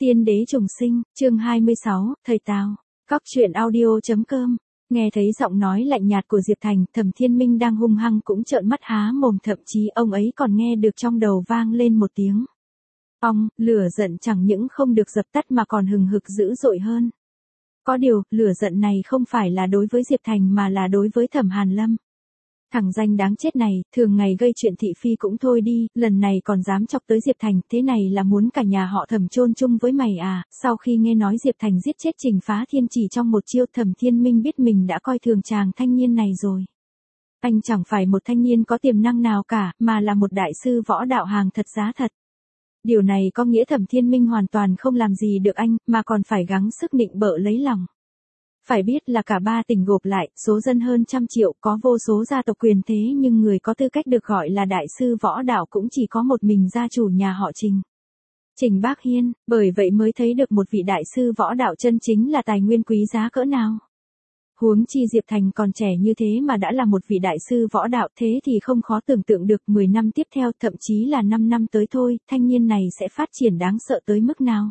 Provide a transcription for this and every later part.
Tiên đế trùng sinh, chương 26, thầy Tào. Cóc truyện audio.com. Nghe thấy giọng nói lạnh nhạt của Diệp Thành, Thẩm Thiên Minh đang hung hăng cũng trợn mắt há mồm, thậm chí ông ấy còn nghe được trong đầu vang lên một tiếng ong, lửa giận chẳng những không được dập tắt mà còn hừng hực dữ dội hơn. Có điều, lửa giận này không phải là đối với Diệp Thành mà là đối với Thẩm Hàn Lâm. Thằng danh đáng chết này, thường ngày gây chuyện thị phi cũng thôi đi, lần này còn dám chọc tới Diệp Thành, thế này là muốn cả nhà họ Thẩm chôn chung với mày à? Sau khi nghe nói Diệp Thành giết chết Trình Phá Thiên chỉ trong một chiêu, Thẩm Thiên Minh biết mình đã coi thường chàng thanh niên này rồi. Anh chẳng phải một thanh niên có tiềm năng nào cả, mà là một đại sư võ đạo hàng thật giá thật. Điều này có nghĩa Thẩm Thiên Minh hoàn toàn không làm gì được anh, mà còn phải gắng sức nịnh bợ lấy lòng. Phải biết là cả ba tỉnh gộp lại, số dân hơn 100 triệu, có vô số gia tộc quyền thế, nhưng người có tư cách được gọi là đại sư võ đạo cũng chỉ có một mình gia chủ nhà họ Trình. Trình Bác Hiên, bởi vậy mới thấy được một vị đại sư võ đạo chân chính là tài nguyên quý giá cỡ nào. Huống chi Diệp Thành còn trẻ như thế mà đã là một vị đại sư võ đạo, thế thì không khó tưởng tượng được 10 năm tiếp theo, thậm chí là 5 năm tới thôi, thanh niên này sẽ phát triển đáng sợ tới mức nào.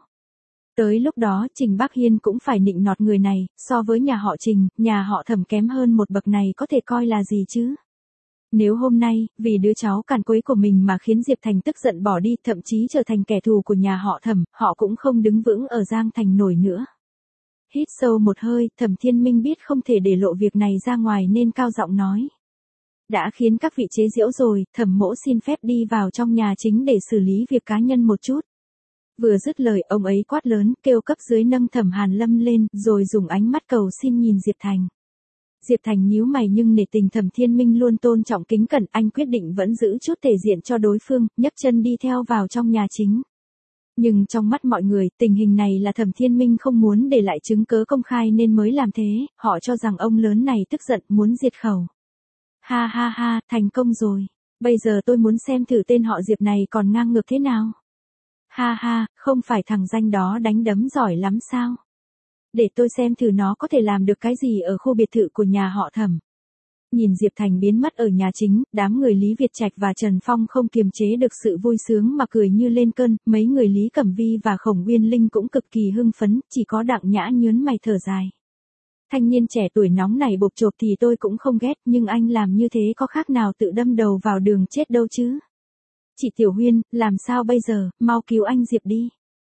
Tới lúc đó Trình Bác Hiên cũng phải nịnh nọt người này, so với nhà họ Trình, nhà họ Thẩm kém hơn một bậc này có thể coi là gì chứ. Nếu hôm nay, vì đứa cháu càn quấy của mình mà khiến Diệp Thành tức giận bỏ đi, thậm chí trở thành kẻ thù của nhà họ Thẩm, họ cũng không đứng vững ở Giang Thành nổi nữa. Hít sâu một hơi, Thẩm Thiên Minh biết không thể để lộ việc này ra ngoài nên cao giọng nói. Đã khiến các vị chế giễu rồi, Thẩm mỗ xin phép đi vào trong nhà chính để xử lý việc cá nhân một chút. Vừa dứt lời, ông ấy quát lớn, kêu cấp dưới nâng Thẩm Hàn Lâm lên, rồi dùng ánh mắt cầu xin nhìn Diệp Thành. Diệp Thành nhíu mày nhưng nể tình Thẩm Thiên Minh luôn tôn trọng kính cẩn, anh quyết định vẫn giữ chút thể diện cho đối phương, nhấc chân đi theo vào trong nhà chính. Nhưng trong mắt mọi người, tình hình này là Thẩm Thiên Minh không muốn để lại chứng cớ công khai nên mới làm thế, họ cho rằng ông lớn này tức giận muốn diệt khẩu. Ha ha ha, thành công rồi. Bây giờ tôi muốn xem thử tên họ Diệp này còn ngang ngược thế nào. Ha ha, không phải thằng danh đó đánh đấm giỏi lắm sao? Để tôi xem thử nó có thể làm được cái gì ở khu biệt thự của nhà họ Thẩm. Nhìn Diệp Thành biến mất ở nhà chính, đám người Lý Việt Trạch và Trần Phong không kiềm chế được sự vui sướng mà cười như lên cơn, mấy người Lý Cẩm Vi và Khổng Uyên Linh cũng cực kỳ hưng phấn, chỉ có Đặng Nhã nhớn mày thở dài. Thanh niên trẻ tuổi nóng này bộp chộp thì tôi cũng không ghét, nhưng anh làm như thế có khác nào tự đâm đầu vào đường chết đâu chứ. Chị Tiểu Huyên, làm sao bây giờ, mau cứu anh Diệp đi.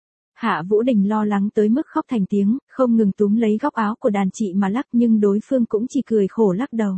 Hạ Vũ Đình lo lắng tới mức khóc thành tiếng, không ngừng túm lấy góc áo của đàn chị mà lắc, nhưng đối phương cũng chỉ cười khổ lắc đầu.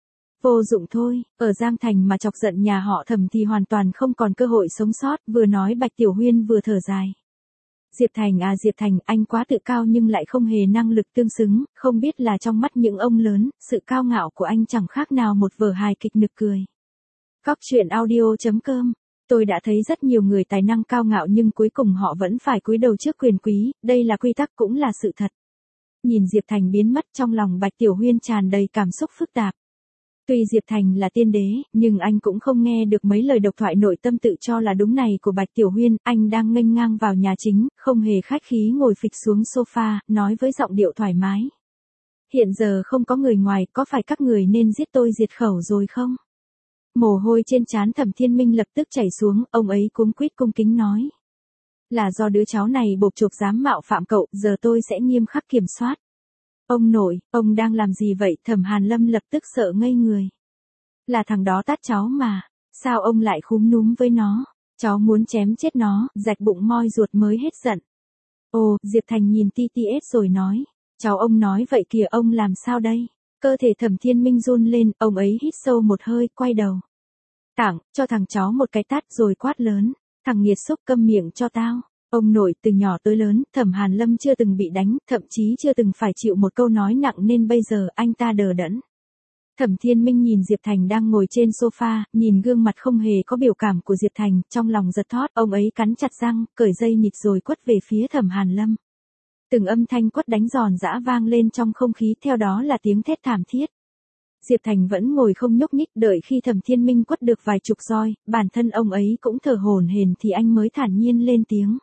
Vô dụng thôi, ở Giang Thành mà chọc giận nhà họ Thẩm thì hoàn toàn không còn cơ hội sống sót, vừa nói Bạch Tiểu Huyên vừa thở dài. Diệp Thành à Diệp Thành, anh quá tự cao nhưng lại không hề năng lực tương xứng, không biết là trong mắt những ông lớn, sự cao ngạo của anh chẳng khác nào một vở hài kịch nực cười. Cóc truyện audio.com. Tôi đã thấy rất nhiều người tài năng cao ngạo nhưng cuối cùng họ vẫn phải cúi đầu trước quyền quý, đây là quy tắc cũng là sự thật. Nhìn Diệp Thành biến mất, trong lòng Bạch Tiểu Huyên tràn đầy cảm xúc phức tạp. Tuy Diệp Thành là tiên đế, nhưng anh cũng không nghe được mấy lời độc thoại nội tâm tự cho là đúng này của Bạch Tiểu Huyên, anh đang nghênh ngang vào nhà chính, không hề khách khí ngồi phịch xuống sofa, nói với giọng điệu thoải mái. Hiện giờ không có người ngoài, có phải các người nên giết tôi diệt khẩu rồi không? Mồ hôi trên trán Thẩm Thiên Minh lập tức chảy xuống, ông ấy cuống quýt cung kính nói. Là do đứa cháu này bộp chộp dám mạo phạm cậu, giờ tôi sẽ nghiêm khắc kiểm soát. Ông nội, ông đang làm gì vậy? Thẩm Hàn Lâm lập tức sợ ngây người. Là thằng đó tát cháu mà, sao ông lại khúm núm với nó? Cháu muốn chém chết nó, rạch bụng moi ruột mới hết giận. Ồ, Diệp Thành nhìn TTS rồi nói. Cháu ông nói vậy kìa, ông làm sao đây? Cơ thể Thẩm Thiên Minh run lên, ông ấy hít sâu một hơi, quay đầu. Tảng, cho thằng cháu một cái tát rồi quát lớn. Thằng nghiệt xúc, câm miệng cho tao. Ông nội, từ nhỏ tới lớn, Thẩm Hàn Lâm chưa từng bị đánh, thậm chí chưa từng phải chịu một câu nói nặng nên bây giờ anh ta đờ đẫn. Thẩm Thiên Minh nhìn Diệp Thành đang ngồi trên sofa, nhìn gương mặt không hề có biểu cảm của Diệp Thành, trong lòng giật thót, ông ấy cắn chặt răng, cởi dây nịt rồi quất về phía Thẩm Hàn Lâm. Từng âm thanh quất đánh giòn giã vang lên trong không khí, theo đó là tiếng thét thảm thiết. Diệp Thành vẫn ngồi không nhúc nhích, đợi khi Thẩm Thiên Minh quất được vài chục roi, bản thân ông ấy cũng thở hổn hển thì anh mới thản nhiên lên tiếng.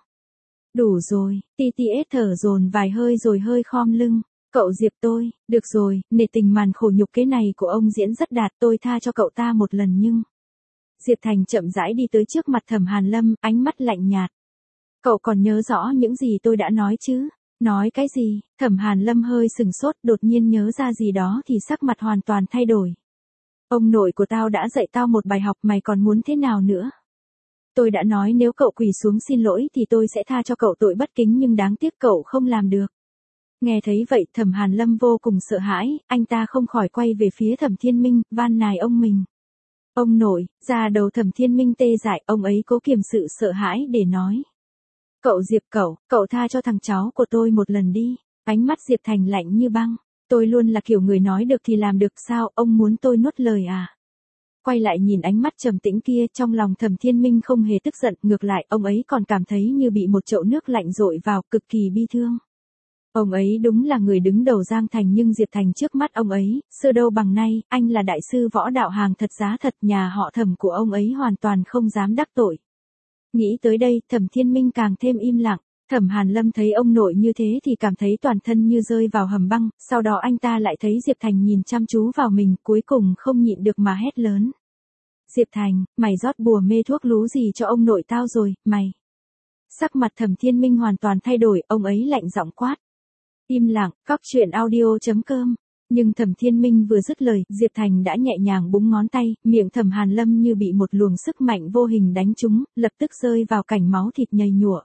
Đủ rồi, TTS thở dồn vài hơi rồi hơi khom lưng. Cậu Diệp tôi, được rồi, nể tình màn khổ nhục kế này của ông diễn rất đạt, tôi tha cho cậu ta một lần nhưng. Diệp Thành chậm rãi đi tới trước mặt Thẩm Hàn Lâm, ánh mắt lạnh nhạt. Cậu còn nhớ rõ những gì tôi đã nói chứ? Nói cái gì? Thẩm Hàn Lâm hơi sừng sốt, đột nhiên nhớ ra gì đó thì sắc mặt hoàn toàn thay đổi. Ông nội của tao đã dạy tao một bài học, mày còn muốn thế nào nữa? Tôi đã nói nếu cậu quỳ xuống xin lỗi thì tôi sẽ tha cho cậu tội bất kính, nhưng đáng tiếc cậu không làm được. Nghe thấy vậy Thẩm Hàn Lâm vô cùng sợ hãi, anh ta không khỏi quay về phía Thẩm Thiên Minh, van nài ông mình. Ông nội, da đầu Thẩm Thiên Minh tê dại, ông ấy cố kiềm sự sợ hãi để nói. Cậu Diệp, cậu tha cho thằng cháu của tôi một lần đi. Ánh mắt Diệp Thành lạnh như băng. Tôi luôn là kiểu người nói được thì làm được sao, ông muốn tôi nuốt lời à? Quay lại nhìn ánh mắt trầm tĩnh kia, trong lòng Thẩm Thiên Minh không hề tức giận, ngược lại ông ấy còn cảm thấy như bị một chậu nước lạnh dội vào, cực kỳ bi thương. Ông ấy đúng là người đứng đầu Giang Thành, nhưng Diệp Thành trước mắt ông ấy, xưa đâu bằng nay, anh là đại sư võ đạo hàng thật giá thật, nhà họ Thẩm của ông ấy hoàn toàn không dám đắc tội. Nghĩ tới đây, Thẩm Thiên Minh càng thêm im lặng. Thẩm Hàn Lâm thấy ông nội như thế thì cảm thấy toàn thân như rơi vào hầm băng, sau đó anh ta lại thấy Diệp Thành nhìn chăm chú vào mình, cuối cùng không nhịn được mà hét lớn. Diệp Thành, mày rót bùa mê thuốc lú gì cho ông nội tao rồi, mày? Sắc mặt Thẩm Thiên Minh hoàn toàn thay đổi, ông ấy lạnh giọng quát. Im lặng, cóc truyện audio.com. Nhưng Thẩm Thiên Minh vừa dứt lời, Diệp Thành đã nhẹ nhàng búng ngón tay, miệng Thẩm Hàn Lâm như bị một luồng sức mạnh vô hình đánh trúng, lập tức rơi vào cảnh máu thịt nhầy nhụa.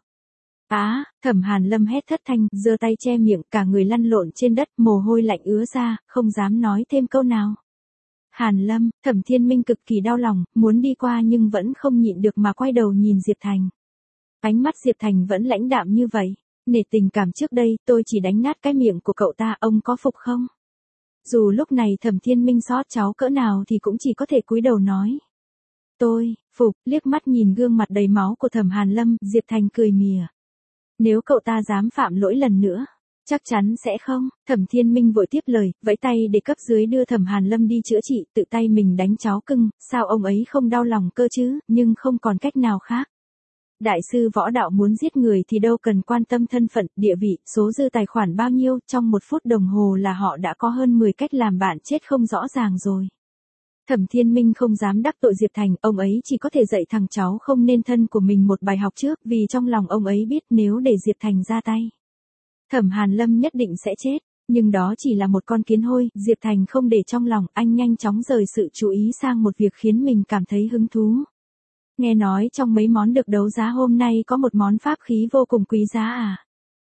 Thẩm Hàn Lâm hét thất thanh, giơ tay che miệng, cả người lăn lộn trên đất, mồ hôi lạnh ứa ra, không dám nói thêm câu nào. Hàn Lâm, Thẩm Thiên Minh cực kỳ đau lòng, muốn đi qua nhưng vẫn không nhịn được mà quay đầu nhìn Diệp Thành. Ánh mắt Diệp Thành vẫn lãnh đạm như vậy. Nể tình cảm trước đây, tôi chỉ đánh nát cái miệng của cậu ta, ông có phục không? Dù lúc này Thẩm Thiên Minh xót cháu cỡ nào thì cũng chỉ có thể cúi đầu nói. Tôi, phục, liếc mắt nhìn gương mặt đầy máu của Thẩm Hàn Lâm, Diệp Thành cười mỉa. Nếu cậu ta dám phạm lỗi lần nữa, chắc chắn sẽ không. Thẩm Thiên Minh vội tiếp lời, vẫy tay để cấp dưới đưa Thẩm Hàn Lâm đi chữa trị, tự tay mình đánh cháu cưng, sao ông ấy không đau lòng cơ chứ, nhưng không còn cách nào khác. Đại sư võ đạo muốn giết người thì đâu cần quan tâm thân phận, địa vị, số dư tài khoản bao nhiêu, trong 1 phút đồng hồ là họ đã có hơn 10 cách làm bạn chết không rõ ràng rồi. Thẩm Thiên Minh không dám đắc tội Diệp Thành, ông ấy chỉ có thể dạy thằng cháu không nên thân của mình một bài học trước, vì trong lòng ông ấy biết nếu để Diệp Thành ra tay, Thẩm Hàn Lâm nhất định sẽ chết, nhưng đó chỉ là một con kiến hôi, Diệp Thành không để trong lòng, anh nhanh chóng rời sự chú ý sang một việc khiến mình cảm thấy hứng thú. Nghe nói trong mấy món được đấu giá hôm nay có một món pháp khí vô cùng quý giá à?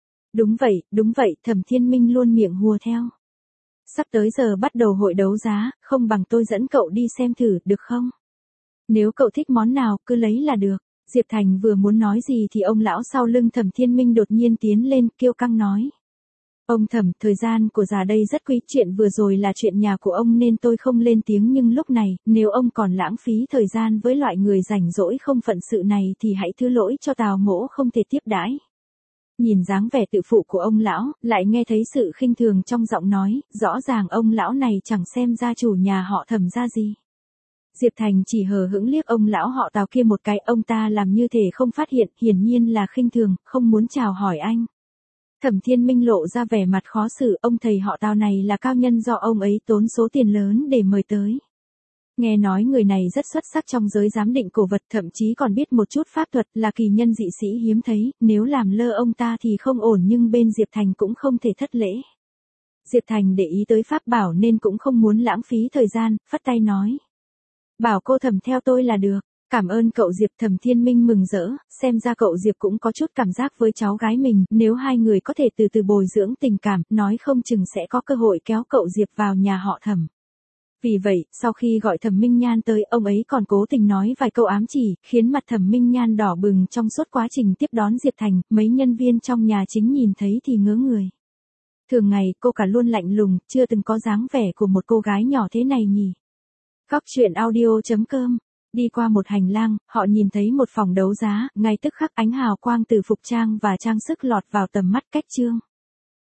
Đúng vậy, Thẩm Thiên Minh luôn miệng hùa theo. Sắp tới giờ bắt đầu hội đấu giá, không bằng tôi dẫn cậu đi xem thử, được không? Nếu cậu thích món nào, cứ lấy là được. Diệp Thành vừa muốn nói gì thì ông lão sau lưng Thẩm Thiên Minh đột nhiên tiến lên, kiêu căng nói. Ông Thẩm, thời gian của già đây rất quý, chuyện vừa rồi là chuyện nhà của ông nên tôi không lên tiếng, nhưng lúc này, nếu ông còn lãng phí thời gian với loại người rảnh rỗi không phận sự này thì hãy thứ lỗi cho Tào Mỗ không thể tiếp đãi. Nhìn dáng vẻ tự phụ của ông lão, lại nghe thấy sự khinh thường trong giọng nói, rõ ràng ông lão này chẳng xem gia chủ nhà họ Thẩm ra gì. Diệp Thành chỉ hờ hững liếc ông lão họ Tào kia một cái, ông ta làm như thể không phát hiện, hiển nhiên là khinh thường, không muốn chào hỏi anh. Thẩm Thiên Minh lộ ra vẻ mặt khó xử, ông thầy họ Tào này là cao nhân do ông ấy tốn số tiền lớn để mời tới. Nghe nói người này rất xuất sắc trong giới giám định cổ vật, thậm chí còn biết một chút pháp thuật, là kỳ nhân dị sĩ hiếm thấy, nếu làm lơ ông ta thì không ổn, nhưng bên Diệp Thành cũng không thể thất lễ. Diệp Thành để ý tới pháp bảo nên cũng không muốn lãng phí thời gian, phất tay nói. Bảo cô Thẩm theo tôi là được. Cảm ơn cậu Diệp. Thẩm Thiên Minh mừng rỡ, xem ra cậu Diệp cũng có chút cảm giác với cháu gái mình, nếu hai người có thể từ từ bồi dưỡng tình cảm, nói không chừng sẽ có cơ hội kéo cậu Diệp vào nhà họ Thẩm. Vì vậy, sau khi gọi Thẩm Minh Nhan tới, ông ấy còn cố tình nói vài câu ám chỉ, khiến mặt Thẩm Minh Nhan đỏ bừng trong suốt quá trình tiếp đón Diệp Thành, mấy nhân viên trong nhà chính nhìn thấy thì ngớ người. Thường ngày, cô cả luôn lạnh lùng, chưa từng có dáng vẻ của một cô gái nhỏ thế này nhỉ. Cóc truyện audio.com. Đi qua một hành lang, họ nhìn thấy một phòng đấu giá, ngay tức khắc ánh hào quang từ phục trang và trang sức lọt vào tầm mắt, cách trương.